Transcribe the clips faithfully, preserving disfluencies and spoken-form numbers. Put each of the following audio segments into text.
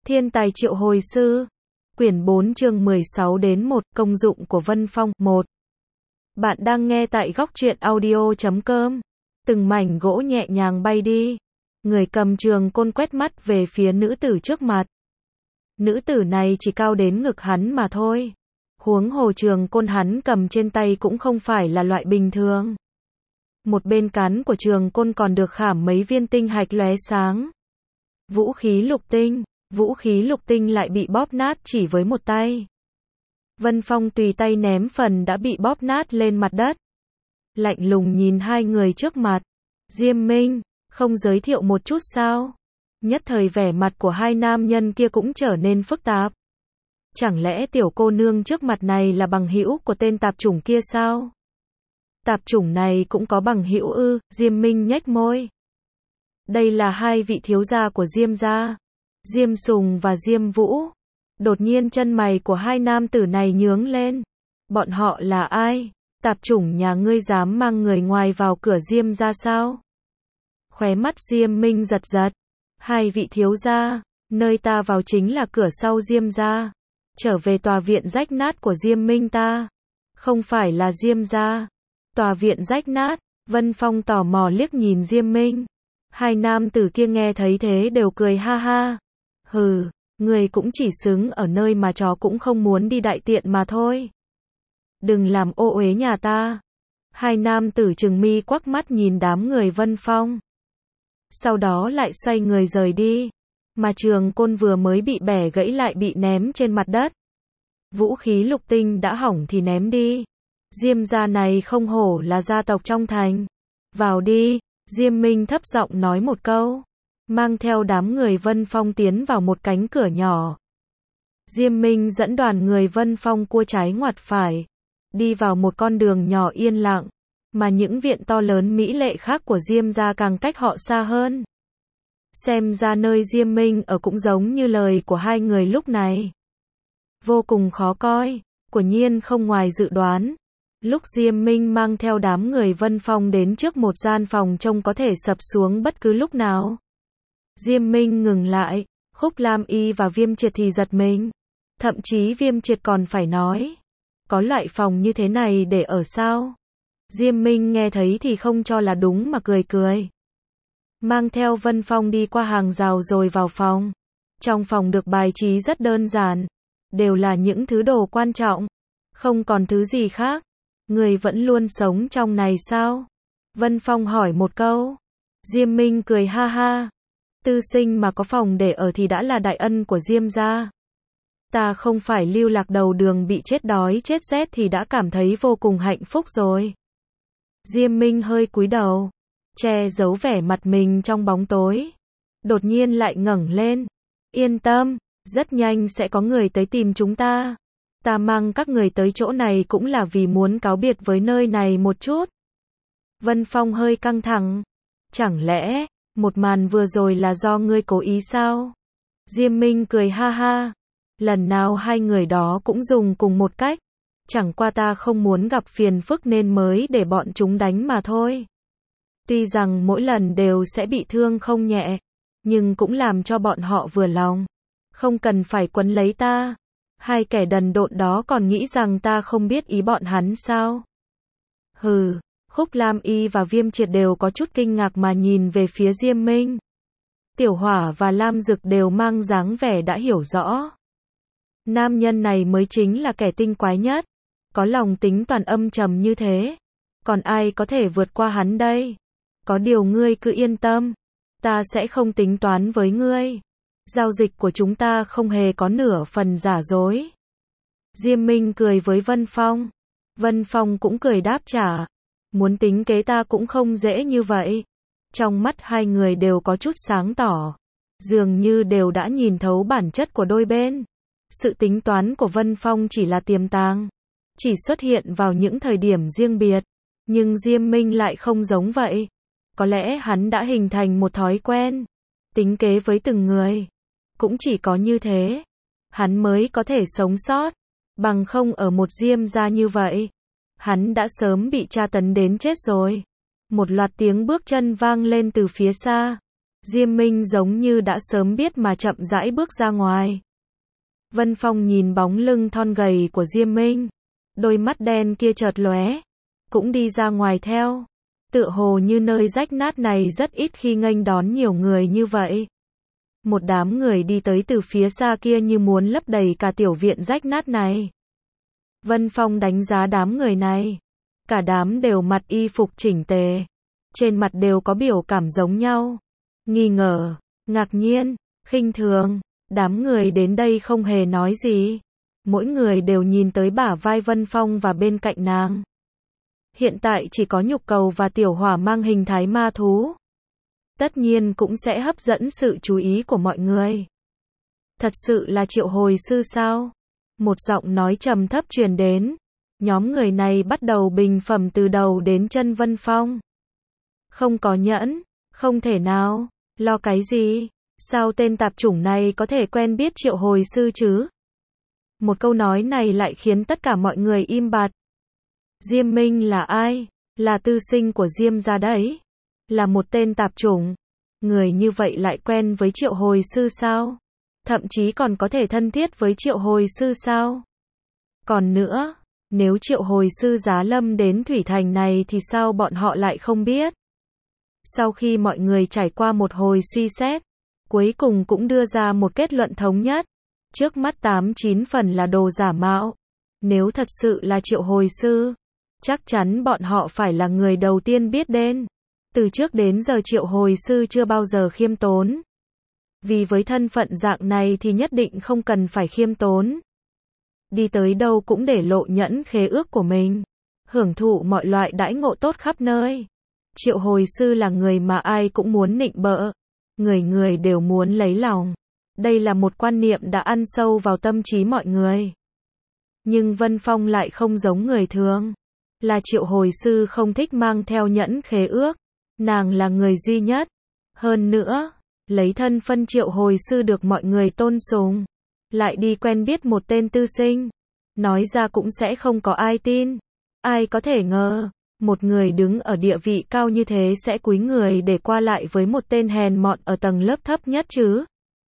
Thiên tài triệu hồi sư. Quyển bốn chương mười sáu đến một, công dụng của Vân Phong. một. Bạn đang nghe tại góc truyện audio chấm com. Từng mảnh gỗ nhẹ nhàng bay đi. Người cầm trường côn quét mắt về phía nữ tử trước mặt. Nữ tử này chỉ cao đến ngực hắn mà thôi. Huống hồ trường côn hắn cầm trên tay cũng không phải là loại bình thường. Một bên cán của trường côn còn được khảm mấy viên tinh hạch lóe sáng. Vũ khí lục tinh. Vũ khí lục tinh lại bị bóp nát chỉ với một tay. Vân Phong tùy tay ném phần đã bị bóp nát lên mặt đất. Lạnh lùng nhìn hai người trước mặt. Diêm Minh, không giới thiệu một chút sao? Nhất thời vẻ mặt của hai nam nhân kia cũng trở nên phức tạp. Chẳng lẽ tiểu cô nương trước mặt này là bằng hữu của tên tạp chủng kia sao? Tạp chủng này cũng có bằng hữu ư? Diêm Minh nhếch môi. Đây là hai vị thiếu gia của Diêm gia. Diêm Sùng và Diêm Vũ. Đột nhiên chân mày của hai nam tử này nhướng lên. Bọn họ là ai? Tạp chủng nhà ngươi dám mang người ngoài vào cửa Diêm gia sao? Khóe mắt Diêm Minh giật giật. Hai vị thiếu gia, nơi ta vào chính là cửa sau Diêm gia. Trở về tòa viện rách nát của Diêm Minh ta. Không phải là Diêm gia. Tòa viện rách nát. Vân Phong tò mò liếc nhìn Diêm Minh. Hai nam tử kia nghe thấy thế đều cười ha ha. Hừ, người cũng chỉ xứng ở nơi mà chó cũng không muốn đi đại tiện mà thôi. Đừng làm ô uế nhà ta. Hai nam tử trừng mi quắc mắt nhìn đám người Vân Phong. Sau đó lại xoay người rời đi. Mà trường côn vừa mới bị bẻ gãy lại bị ném trên mặt đất. Vũ khí lục tinh đã hỏng thì ném đi. Diêm gia này không hổ là gia tộc trong thành. Vào đi, Diêm Minh thấp giọng nói một câu. Mang theo đám người Vân Phong tiến vào một cánh cửa nhỏ. Diêm Minh dẫn đoàn người Vân Phong cua trái ngoặt phải. Đi vào một con đường nhỏ yên lặng. Mà những viện to lớn mỹ lệ khác của Diêm gia càng cách họ xa hơn. Xem ra nơi Diêm Minh ở cũng giống như lời của hai người lúc này. Vô cùng khó coi, quả nhiên không ngoài dự đoán. Lúc Diêm Minh mang theo đám người Vân Phong đến trước một gian phòng trông có thể sập xuống bất cứ lúc nào. Diêm Minh ngừng lại, Khúc Lam Y và Viêm Triệt thì giật mình. Thậm chí Viêm Triệt còn phải nói. Có loại phòng như thế này để ở sao? Diêm Minh nghe thấy thì không cho là đúng mà cười cười. Mang theo Vân Phong đi qua hàng rào rồi vào phòng. Trong phòng được bài trí rất đơn giản. Đều là những thứ đồ quan trọng. Không còn thứ gì khác. Người vẫn luôn sống trong này sao? Vân Phong hỏi một câu. Diêm Minh cười ha ha. Tư sinh mà có phòng để ở thì đã là đại ân của Diêm gia. Ta không phải lưu lạc đầu đường bị chết đói chết rét thì đã cảm thấy vô cùng hạnh phúc rồi. Diêm Minh hơi cúi đầu, che giấu vẻ mặt mình trong bóng tối. Đột nhiên lại ngẩng lên. Yên tâm, rất nhanh sẽ có người tới tìm chúng ta. Ta mang các người tới chỗ này cũng là vì muốn cáo biệt với nơi này một chút. Vân Phong hơi căng thẳng. Chẳng lẽ, một màn vừa rồi là do ngươi cố ý sao? Diêm Minh cười ha ha. Lần nào hai người đó cũng dùng cùng một cách. Chẳng qua ta không muốn gặp phiền phức nên mới để bọn chúng đánh mà thôi. Tuy rằng mỗi lần đều sẽ bị thương không nhẹ, nhưng cũng làm cho bọn họ vừa lòng. Không cần phải quấn lấy ta. Hai kẻ đần độn đó còn nghĩ rằng ta không biết ý bọn hắn sao? Hừ, Khúc Lam Y và Viêm Triệt đều có chút kinh ngạc mà nhìn về phía Diêm Minh. Tiểu Hỏa và Lam Dực đều mang dáng vẻ đã hiểu rõ. Nam nhân này mới chính là kẻ tinh quái nhất. Có lòng tính toàn âm trầm như thế. Còn ai có thể vượt qua hắn đây? Có điều ngươi cứ yên tâm. Ta sẽ không tính toán với ngươi. Giao dịch của chúng ta không hề có nửa phần giả dối. Diêm Minh cười với Vân Phong. Vân Phong cũng cười đáp trả. Muốn tính kế ta cũng không dễ như vậy. Trong mắt hai người đều có chút sáng tỏ. Dường như đều đã nhìn thấu bản chất của đôi bên. Sự tính toán của Vân Phong chỉ là tiềm tàng. Chỉ xuất hiện vào những thời điểm riêng biệt. Nhưng Diêm Minh lại không giống vậy. Có lẽ hắn đã hình thành một thói quen. Tính kế với từng người. Cũng chỉ có như thế. Hắn mới có thể sống sót. Bằng không ở một Diêm gia như vậy. Hắn đã sớm bị tra tấn đến chết rồi. Một loạt tiếng bước chân vang lên từ phía xa. Diêm Minh giống như đã sớm biết mà chậm rãi bước ra ngoài. Vân Phong nhìn bóng lưng thon gầy của Diêm Minh, đôi mắt đen kia chợt lóe, cũng đi ra ngoài theo. Tựa hồ như nơi rách nát này rất ít khi nghênh đón nhiều người như vậy. Một đám người đi tới từ phía xa kia như muốn lấp đầy cả tiểu viện rách nát này. Vân Phong đánh giá đám người này. Cả đám đều mặc y phục chỉnh tề. Trên mặt đều có biểu cảm giống nhau. Nghi ngờ, ngạc nhiên, khinh thường. Đám người đến đây không hề nói gì. Mỗi người đều nhìn tới bả vai Vân Phong và bên cạnh nàng. Hiện tại chỉ có Nhục Cầu và Tiểu Hỏa mang hình thái ma thú. Tất nhiên cũng sẽ hấp dẫn sự chú ý của mọi người. Thật sự là triệu hồi sư sao? Một giọng nói trầm thấp truyền đến. Nhóm người này bắt đầu bình phẩm từ đầu đến chân Vân Phong. Không có nhẫn, không thể nào, lo cái gì? Sao tên tạp chủng này có thể quen biết triệu hồi sư chứ? Một câu nói này lại khiến tất cả mọi người im bặt. Diêm Minh là ai? Là tư sinh của Diêm gia đấy. Là một tên tạp chủng. Người như vậy lại quen với triệu hồi sư sao? Thậm chí còn có thể thân thiết với triệu hồi sư sao? Còn nữa, nếu triệu hồi sư giá lâm đến Thủy Thành này thì sao bọn họ lại không biết? Sau khi mọi người trải qua một hồi suy xét, cuối cùng cũng đưa ra một kết luận thống nhất. Trước mắt tám chín phần là đồ giả mạo. Nếu thật sự là triệu hồi sư, chắc chắn bọn họ phải là người đầu tiên biết đến. Từ trước đến giờ triệu hồi sư chưa bao giờ khiêm tốn. Vì với thân phận dạng này thì nhất định không cần phải khiêm tốn. Đi tới đâu cũng để lộ nhẫn khế ước của mình. Hưởng thụ mọi loại đãi ngộ tốt khắp nơi. Triệu hồi sư là người mà ai cũng muốn nịnh bợ. Người người đều muốn lấy lòng. Đây là một quan niệm đã ăn sâu vào tâm trí mọi người. Nhưng Vân Phong lại không giống người thường. Là triệu hồi sư không thích mang theo nhẫn khế ước. Nàng là người duy nhất. Hơn nữa, lấy thân phân triệu hồi sư được mọi người tôn sùng. Lại đi quen biết một tên tư sinh. Nói ra cũng sẽ không có ai tin. Ai có thể ngờ, một người đứng ở địa vị cao như thế sẽ cúi người để qua lại với một tên hèn mọn ở tầng lớp thấp nhất chứ.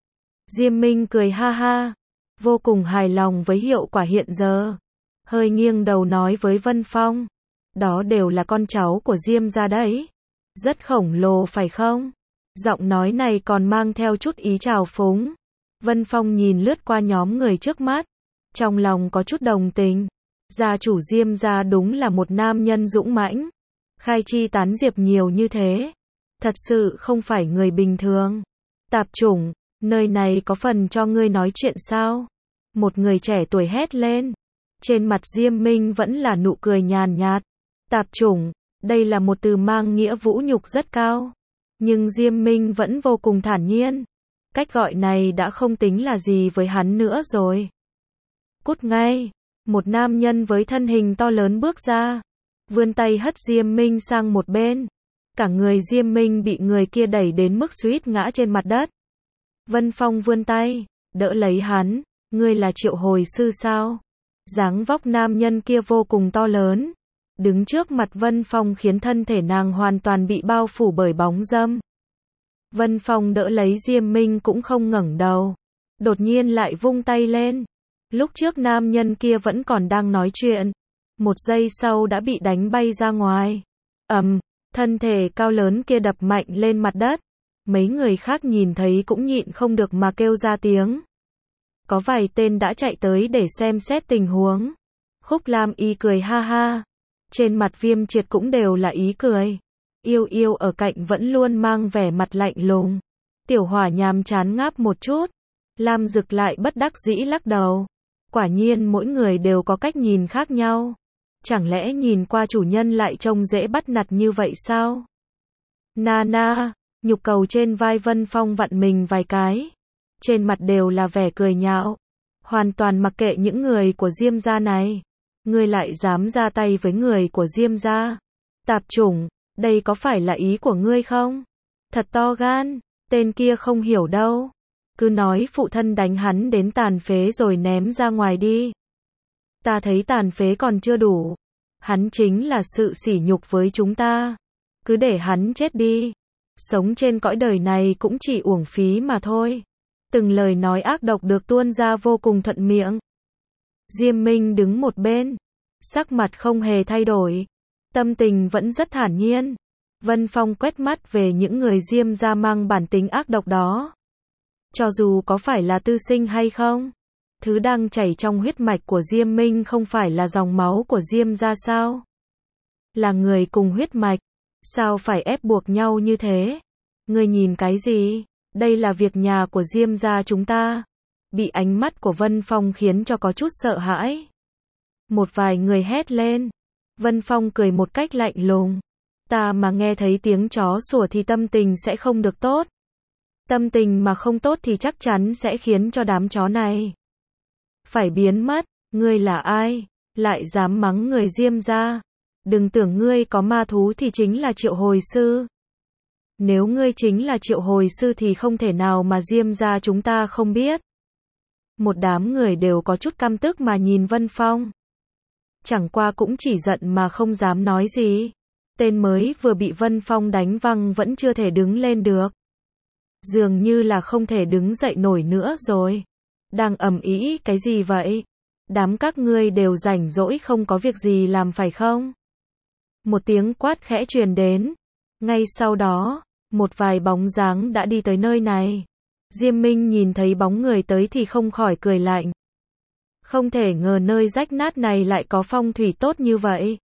Diêm Minh cười ha ha, vô cùng hài lòng với hiệu quả hiện giờ. Hơi nghiêng đầu nói với Vân Phong, đó đều là con cháu của Diêm gia đấy. Rất khổng lồ phải không? Giọng nói này còn mang theo chút ý trào phúng. Vân Phong nhìn lướt qua nhóm người trước mắt, trong lòng có chút đồng tình. Gia chủ Diêm gia đúng là một nam nhân dũng mãnh, khai chi tán diệp nhiều như thế, thật sự không phải người bình thường. Tạp chủng, nơi này có phần cho ngươi nói chuyện sao? Một người trẻ tuổi hét lên. Trên mặt Diêm Minh vẫn là nụ cười nhàn nhạt. Tạp chủng, đây là một từ mang nghĩa vũ nhục rất cao. Nhưng Diêm Minh vẫn vô cùng thản nhiên. Cách gọi này đã không tính là gì với hắn nữa rồi. Cút ngay. Một nam nhân với thân hình to lớn bước ra, vươn tay hất Diêm Minh sang một bên. Cả người Diêm Minh bị người kia đẩy đến mức suýt ngã trên mặt đất. Vân Phong vươn tay, đỡ lấy hắn. Ngươi là triệu hồi sư sao? Dáng vóc nam nhân kia vô cùng to lớn. Đứng trước mặt Vân Phong khiến thân thể nàng hoàn toàn bị bao phủ bởi bóng râm. Vân Phong đỡ lấy Diêm Minh cũng không ngẩng đầu. Đột nhiên lại vung tay lên. Lúc trước nam nhân kia vẫn còn đang nói chuyện. Một giây sau đã bị đánh bay ra ngoài. Ầm, thân thể cao lớn kia đập mạnh lên mặt đất. Mấy người khác nhìn thấy cũng nhịn không được mà kêu ra tiếng. Có vài tên đã chạy tới để xem xét tình huống. Khúc Lam Y cười ha ha. Trên mặt Viêm Triệt cũng đều là ý cười. Yêu Yêu ở cạnh vẫn luôn mang vẻ mặt lạnh lùng. Tiểu Hỏa nhàm chán ngáp một chút. Lam Dực lại bất đắc dĩ lắc đầu. Quả nhiên mỗi người đều có cách nhìn khác nhau. Chẳng lẽ nhìn qua chủ nhân lại trông dễ bắt nạt như vậy sao? Na na, Nhục Cầu trên vai Vân Phong vặn mình vài cái. Trên mặt đều là vẻ cười nhạo. Hoàn toàn mặc kệ những người của Diêm gia này. Ngươi lại dám ra tay với người của Diêm gia. Tạp chủng, đây có phải là ý của ngươi không? Thật to gan, tên kia không hiểu đâu. Cứ nói phụ thân đánh hắn đến tàn phế rồi ném ra ngoài đi. Ta thấy tàn phế còn chưa đủ. Hắn chính là sự sỉ nhục với chúng ta. Cứ để hắn chết đi. sống trên cõi đời này cũng chỉ uổng phí mà thôi. Từng lời nói ác độc được tuôn ra vô cùng thuận miệng. Diêm Minh đứng một bên, sắc mặt không hề thay đổi, tâm tình vẫn rất thản nhiên. Vân Phong quét mắt về những người Diêm gia mang bản tính ác độc đó. Cho dù có phải là tư sinh hay không, thứ đang chảy trong huyết mạch của Diêm Minh không phải là dòng máu của Diêm gia sao? Là người cùng huyết mạch, sao phải ép buộc nhau như thế? Ngươi nhìn cái gì? Đây là việc nhà của Diêm gia chúng ta. Bị ánh mắt của Vân Phong khiến cho có chút sợ hãi. Một vài người hét lên. Vân Phong cười một cách lạnh lùng. Ta mà nghe thấy tiếng chó sủa thì tâm tình sẽ không được tốt. Tâm tình mà không tốt thì chắc chắn sẽ khiến cho đám chó này phải biến mất. Ngươi là ai? Lại dám mắng người Diêm gia? Đừng tưởng ngươi có ma thú thì chính là Triệu Hồi Sư. Nếu ngươi chính là Triệu Hồi Sư thì không thể nào mà Diêm gia chúng ta không biết. Một đám người đều có chút căm tức mà nhìn Vân Phong. Chẳng qua cũng chỉ giận mà không dám nói gì. Tên mới vừa bị Vân Phong đánh văng vẫn chưa thể đứng lên được. Dường như là không thể đứng dậy nổi nữa rồi. Đang ầm ĩ cái gì vậy? Đám các ngươi đều rảnh rỗi không có việc gì làm phải không? Một tiếng quát khẽ truyền đến. Ngay sau đó, một vài bóng dáng đã đi tới nơi này. Diêm Minh nhìn thấy bóng người tới thì không khỏi cười lạnh. Không thể ngờ nơi rách nát này lại có phong thủy tốt như vậy.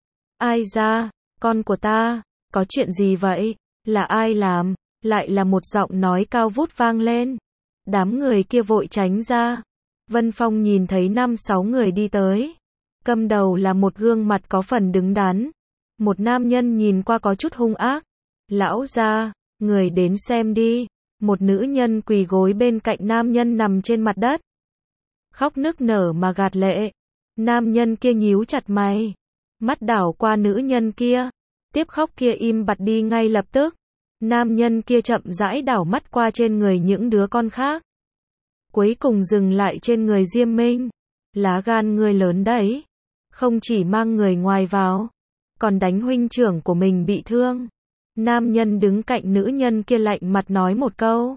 Ai ra, con của ta, có chuyện gì vậy? Là ai làm? Lại là một giọng nói cao vút vang lên. Đám người kia vội tránh ra. Vân Phong nhìn thấy năm sáu người đi tới. Cầm đầu là một gương mặt có phần đứng đắn. Một nam nhân nhìn qua có chút hung ác. Lão gia, người đến xem đi. Một nữ nhân quỳ gối bên cạnh nam nhân nằm trên mặt đất. Khóc nức nở mà gạt lệ. Nam nhân kia nhíu chặt mày. Mắt đảo qua nữ nhân kia. Tiếp khóc kia im bặt đi ngay lập tức. Nam nhân kia chậm rãi đảo mắt qua trên người những đứa con khác. Cuối cùng dừng lại trên người Diêm Minh. Lá gan ngươi lớn đấy. Không chỉ mang người ngoài vào, còn đánh huynh trưởng của mình bị thương. Nam nhân đứng cạnh nữ nhân kia lạnh mặt nói một câu.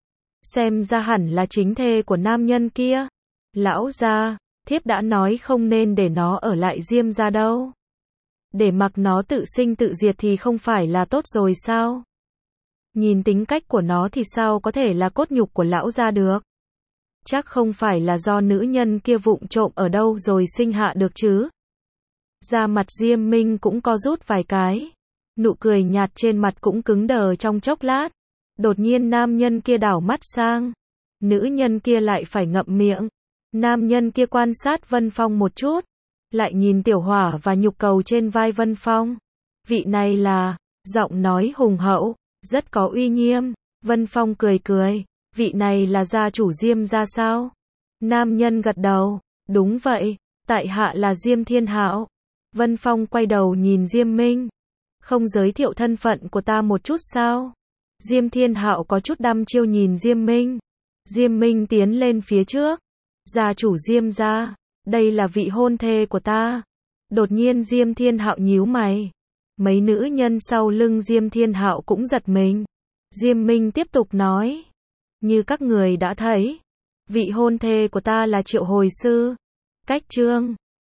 Xem ra hẳn là chính thê của nam nhân kia. Lão gia, thiếp đã nói không nên để nó ở lại Diêm gia đâu. Để mặc nó tự sinh tự diệt thì không phải là tốt rồi sao? Nhìn tính cách của nó thì sao có thể là cốt nhục của lão gia được? Chắc không phải là do nữ nhân kia vụng trộm ở đâu rồi sinh hạ được chứ? Da mặt Diêm Minh cũng co rút vài cái. Nụ cười nhạt trên mặt cũng cứng đờ trong chốc lát. Đột nhiên nam nhân kia đảo mắt sang. Nữ nhân kia lại phải ngậm miệng. Nam nhân kia quan sát Vân Phong một chút. Lại nhìn tiểu hỏa và nhục cầu trên vai Vân Phong. Vị này là, giọng nói hùng hậu, rất có uy nghiêm. Vân Phong cười cười. Vị này là gia chủ Diêm gia sao? Nam nhân gật đầu. Đúng vậy, tại hạ là Diêm Thiên Hạo. Vân Phong quay đầu nhìn Diêm Minh. Không giới thiệu thân phận của ta một chút sao? Diêm Thiên Hạo có chút đăm chiêu nhìn Diêm Minh. Diêm Minh tiến lên phía trước. Gia chủ Diêm gia, đây là vị hôn thê của ta. Đột nhiên Diêm Thiên Hạo nhíu mày. Mấy nữ nhân sau lưng Diêm Thiên Hạo cũng giật mình. Diêm Minh tiếp tục nói. Như các người đã thấy, vị hôn thê của ta là Triệu Hồi Sư. Cách chương